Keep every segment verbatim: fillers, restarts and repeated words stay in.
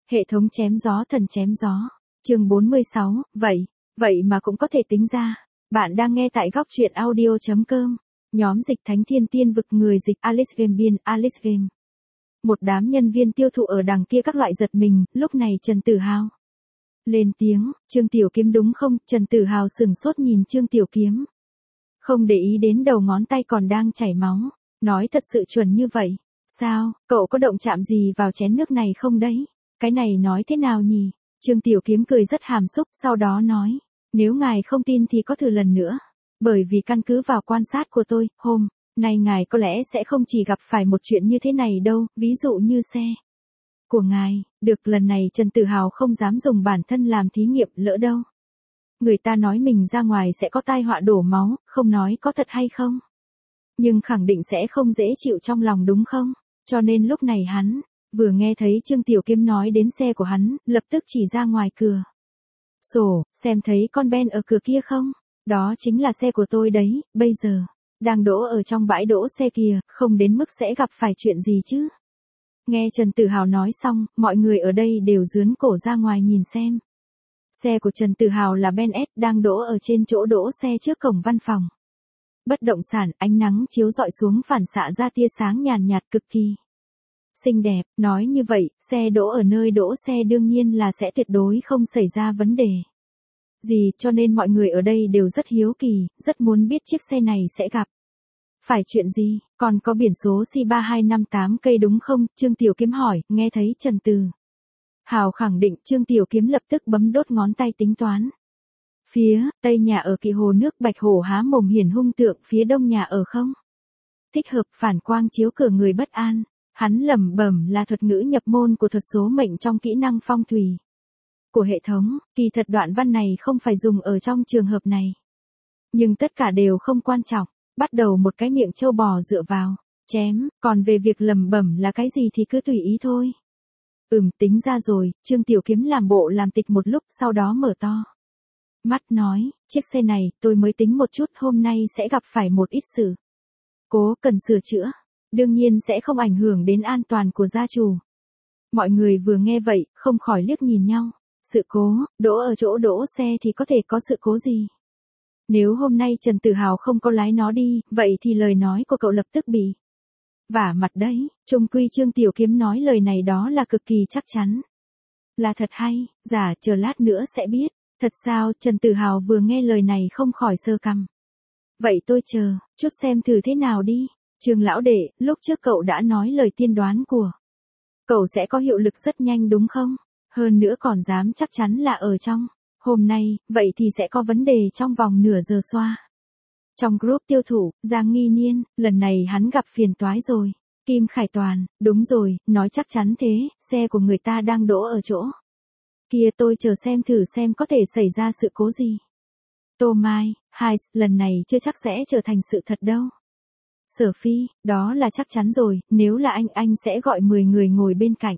Hệ thống chém gió thần chém gió. Chương bốn mươi sáu, vậy, vậy mà cũng có thể tính ra. Bạn đang nghe tại góc truyện audio chấm com. Nhóm dịch Thánh Thiên Tiên Vực, người dịch Alice Game, biên Alice Game. Một đám nhân viên tiêu thụ ở đằng kia các loại giật mình, lúc này Trần Tử Hào lên tiếng, Trương Tiểu Kiếm đúng không? Trần Tử Hào sừng sốt nhìn Trương Tiểu Kiếm. Không để ý đến đầu ngón tay còn đang chảy máu, nói thật sự chuẩn như vậy. Sao, cậu có động chạm gì vào chén nước này không đấy? Cái này nói thế nào nhỉ? Trương Tiểu Kiếm cười rất hàm xúc, sau đó nói, nếu ngài không tin thì có thử lần nữa. Bởi vì căn cứ vào quan sát của tôi, hôm nay ngài có lẽ sẽ không chỉ gặp phải một chuyện như thế này đâu, ví dụ như xe của ngài. Được, lần này Trần Tử Hào không dám dùng bản thân làm thí nghiệm, lỡ đâu người ta nói mình ra ngoài sẽ có tai họa đổ máu, không nói có thật hay không, nhưng khẳng định sẽ không dễ chịu trong lòng đúng không? Cho nên lúc này hắn vừa nghe thấy Trương Tiểu Kiếm nói đến xe của hắn, lập tức chỉ ra ngoài cửa sổ, xem thấy con Ben ở cửa kia không? Đó chính là xe của tôi đấy, bây giờ đang đỗ ở trong bãi đỗ xe kìa, không đến mức sẽ gặp phải chuyện gì chứ. Nghe Trần Tử Hào nói xong, mọi người ở đây đều giướn cổ ra ngoài nhìn xem. Xe của Trần Tử Hào là Ben S, đang đỗ ở trên chỗ đỗ xe trước cổng văn phòng bất động sản, ánh nắng chiếu rọi xuống phản xạ ra tia sáng nhàn nhạt cực kỳ xinh đẹp. Nói như vậy, xe đỗ ở nơi đỗ xe đương nhiên là sẽ tuyệt đối không xảy ra vấn đề gì, cho nên mọi người ở đây đều rất hiếu kỳ, rất muốn biết chiếc xe này sẽ gặp phải chuyện gì. Còn có biển số C ba hai năm tám cây đúng không? Trương Tiểu Kiếm hỏi. Nghe thấy Trần Tử Hào khẳng định, Trương Tiểu Kiếm lập tức bấm đốt ngón tay tính toán. Phía tây nhà ở Kỵ Hồ nước Bạch Hổ há mồm hiển hung tượng, phía đông nhà ở không thích hợp, phản quang chiếu cửa người bất an. Hắn lẩm bẩm là thuật ngữ nhập môn của thuật số mệnh trong kỹ năng phong thủy của hệ thống. Kỳ thật đoạn văn này không phải dùng ở trong trường hợp này, nhưng tất cả đều không quan trọng. Bắt đầu một cái miệng trâu bò dựa vào chém, còn về việc lẩm bẩm là cái gì thì cứ tùy ý thôi. Ừm, tính ra rồi. Trương Tiểu Kiếm làm bộ làm tịch một lúc, sau đó mở to mắt nói, chiếc xe này tôi mới tính một chút, hôm nay sẽ gặp phải một ít sự cố cần sửa chữa, đương nhiên sẽ không ảnh hưởng đến an toàn của gia chủ. Mọi người vừa nghe vậy, không khỏi liếc nhìn nhau. Sự cố, đỗ ở chỗ đỗ xe thì có thể có sự cố gì? Nếu hôm nay Trần Tử Hào không có lái nó đi, vậy thì lời nói của cậu lập tức bị vả mặt đấy. Chung quy Trương Tiểu Kiếm nói lời này đó là cực kỳ chắc chắn là thật hay giả, chờ lát nữa sẽ biết. Thật sao? Trần Tử Hào vừa nghe lời này không khỏi sơ cằm. Vậy tôi chờ chút xem thử thế nào đi. Trương lão đệ, lúc trước cậu đã nói lời tiên đoán của cậu sẽ có hiệu lực rất nhanh đúng không? Hơn nữa còn dám chắc chắn là ở trong hôm nay, vậy thì sẽ có vấn đề trong vòng nửa giờ xoa. Trong group tiêu thụ, Giang Nghi Niên, lần này hắn gặp phiền toái rồi. Kim Khải Toàn, đúng rồi, nói chắc chắn thế, xe của người ta đang đỗ ở chỗ kia, tôi chờ xem thử xem có thể xảy ra sự cố gì. Tô Mai, hai, lần này chưa chắc sẽ trở thành sự thật đâu. Sở Phi, đó là chắc chắn rồi, nếu là anh anh sẽ gọi mười người ngồi bên cạnh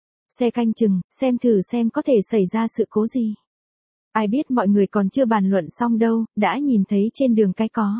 xe canh chừng, xem thử xem có thể xảy ra sự cố gì. Ai biết mọi người còn chưa bàn luận xong đâu, đã nhìn thấy trên đường cái có.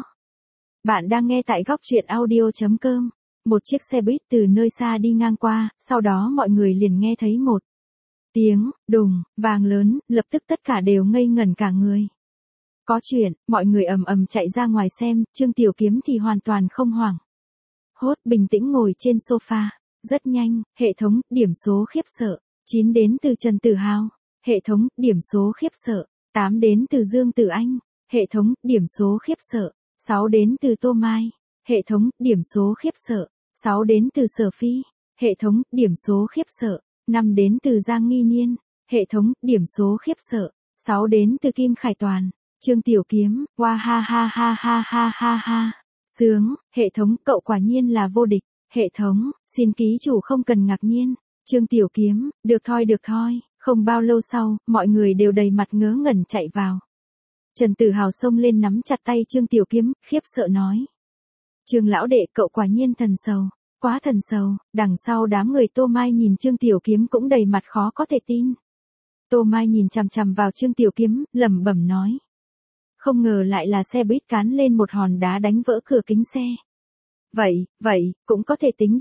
Bạn đang nghe tại góc truyện audio chấm com. Một chiếc xe buýt từ nơi xa đi ngang qua, sau đó mọi người liền nghe thấy một tiếng đùng vang lớn, lập tức tất cả đều ngây ngẩn cả người. Có chuyện, mọi người ầm ầm chạy ra ngoài xem. Trương Tiểu Kiếm thì hoàn toàn không hoảng hốt, bình tĩnh ngồi trên sofa. Rất nhanh, hệ thống, điểm số khiếp sợ. chín đến từ Trần Tử Hào. Hệ thống, điểm số khiếp sợ. tám đến từ Dương Tử Anh. Hệ thống, điểm số khiếp sợ. sáu đến từ Tô Mai. Hệ thống, điểm số khiếp sợ. sáu đến từ Sở Phi. Hệ thống, điểm số khiếp sợ. năm đến từ Giang Nghi Niên. Hệ thống, điểm số khiếp sợ. sáu đến từ Kim Khải Toàn. Trương Tiểu Kiếm, wow ha ha ha ha ha ha ha. Sướng, hệ thống, cậu quả nhiên là vô địch. Hệ thống, xin ký chủ không cần ngạc nhiên. Trương Tiểu Kiếm, được thôi được thôi. Không bao lâu sau, mọi người đều đầy mặt ngớ ngẩn chạy vào. Trần Tử Hào xông lên nắm chặt tay Trương Tiểu Kiếm, khiếp sợ nói. Trương lão đệ, cậu quả nhiên thần sầu, quá thần sầu. Đằng sau đám người Tô Mai nhìn Trương Tiểu Kiếm cũng đầy mặt khó có thể tin. Tô Mai nhìn chằm chằm vào Trương Tiểu Kiếm, lẩm bẩm nói. Không ngờ lại là xe buýt cán lên một hòn đá đánh vỡ cửa kính xe. Vậy, vậy, cũng có thể tính được.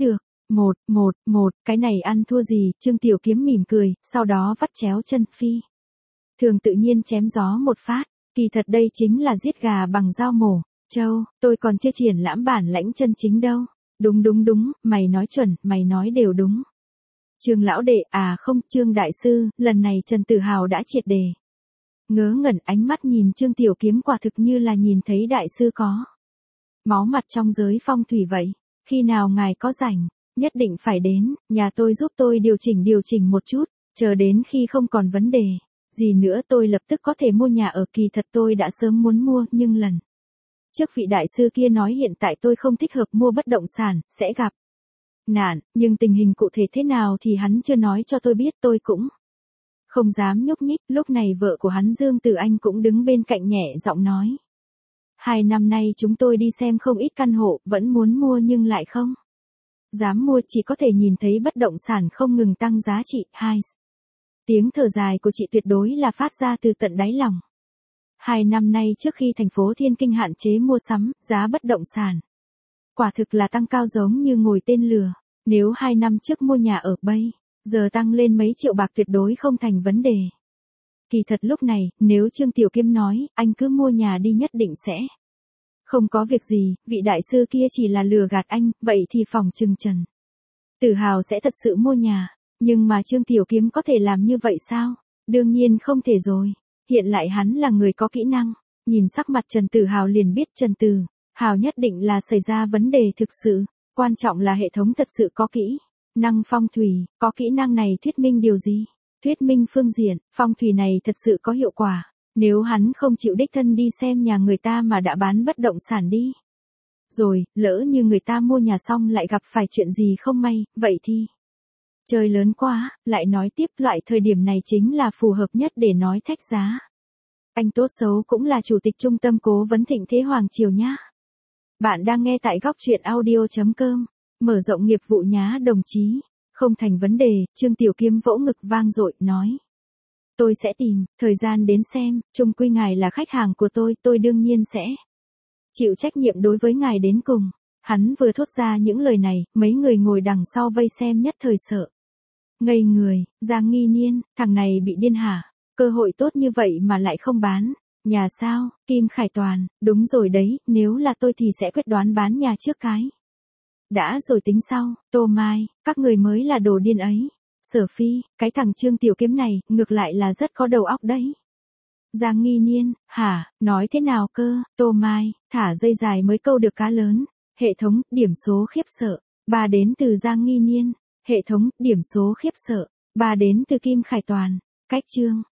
Một, một, một, cái này ăn thua gì, Trương Tiểu Kiếm mỉm cười, sau đó vắt chéo chân phi. Thường tự nhiên chém gió một phát, kỳ thật đây chính là giết gà bằng dao mổ. Châu, tôi còn chưa triển lãm bản lãnh chân chính đâu. Đúng đúng đúng, mày nói chuẩn, mày nói đều đúng. Trương lão đệ, à không, Trương đại sư, lần này Trần Tử Hào đã triệt đề. Ngớ ngẩn ánh mắt nhìn Trương Tiểu Kiếm quả thực như là nhìn thấy đại sư có máu mặt trong giới phong thủy vậy. Khi nào ngài có rảnh, nhất định phải đến, nhà tôi giúp tôi điều chỉnh điều chỉnh một chút, chờ đến khi không còn vấn đề gì nữa tôi lập tức có thể mua nhà ở. Kỳ thật tôi đã sớm muốn mua, nhưng lần trước vị đại sư kia nói hiện tại tôi không thích hợp mua bất động sản, sẽ gặp nạn, nhưng tình hình cụ thể thế nào thì hắn chưa nói cho tôi biết, tôi cũng không dám nhúc nhích. Lúc này vợ của hắn Dương Tử Anh cũng đứng bên cạnh nhẹ giọng nói. Hai năm nay chúng tôi đi xem không ít căn hộ, vẫn muốn mua nhưng lại không dám mua, chỉ có thể nhìn thấy bất động sản không ngừng tăng giá trị. Hai, tiếng thở dài của chị tuyệt đối là phát ra từ tận đáy lòng. Hai năm nay trước khi thành phố Thiên Kinh hạn chế mua sắm, giá bất động sản quả thực là tăng cao giống như ngồi tên lửa. Nếu hai năm trước mua nhà ở bây giờ tăng lên mấy triệu bạc tuyệt đối không thành vấn đề. Kỳ thật lúc này, nếu Trương Tiểu Kiếm nói, anh cứ mua nhà đi nhất định sẽ không có việc gì, vị đại sư kia chỉ là lừa gạt anh, vậy thì phòng trừng Trần Tử Hào sẽ thật sự mua nhà. Nhưng mà Trương Tiểu Kiếm có thể làm như vậy sao? Đương nhiên không thể rồi. Hiện lại hắn là người có kỹ năng. Nhìn sắc mặt Trần Tử Hào liền biết Trần Tử Hào nhất định là xảy ra vấn đề thực sự. Quan trọng là hệ thống thật sự có kỹ năng phong thủy, có kỹ năng này thuyết minh điều gì? Thuyết minh phương diện, phong thủy này thật sự có hiệu quả. Nếu hắn không chịu đích thân đi xem nhà người ta mà đã bán bất động sản đi rồi, lỡ như người ta mua nhà xong lại gặp phải chuyện gì không may, vậy thì chơi lớn quá. Lại nói tiếp, loại thời điểm này chính là phù hợp nhất để nói thách giá. Anh tốt xấu cũng là chủ tịch trung tâm cố vấn Thịnh Thế Hoàng Triều nhá. Bạn đang nghe tại góc truyện audio chấm com. Mở rộng nghiệp vụ nhá đồng chí. Không thành vấn đề, Trương Tiểu Kiếm vỗ ngực vang dội nói. Tôi sẽ tìm thời gian đến xem, chung quy ngài là khách hàng của tôi, tôi đương nhiên sẽ chịu trách nhiệm đối với ngài đến cùng. Hắn vừa thốt ra những lời này, mấy người ngồi đằng sau vây xem nhất thời sợ ngây người. Giang Nghi Niên, thằng này bị điên hả? Cơ hội tốt như vậy mà lại không bán nhà sao? Kim Khải Toàn, đúng rồi đấy, nếu là tôi thì sẽ quyết đoán bán nhà trước cái đã rồi tính sau. Tô Mai, các người mới là đồ điên ấy. Sở Phi, cái thằng Trương Tiểu Kiếm này, ngược lại là rất có đầu óc đấy. Giang Nghi Niên, hả, nói thế nào cơ? Tô Mai, thả dây dài mới câu được cá lớn. Hệ thống, điểm số khiếp sợ. Ba đến từ Giang Nghi Niên. Hệ thống, điểm số khiếp sợ. Ba đến từ Kim Khải Toàn. Cách chương.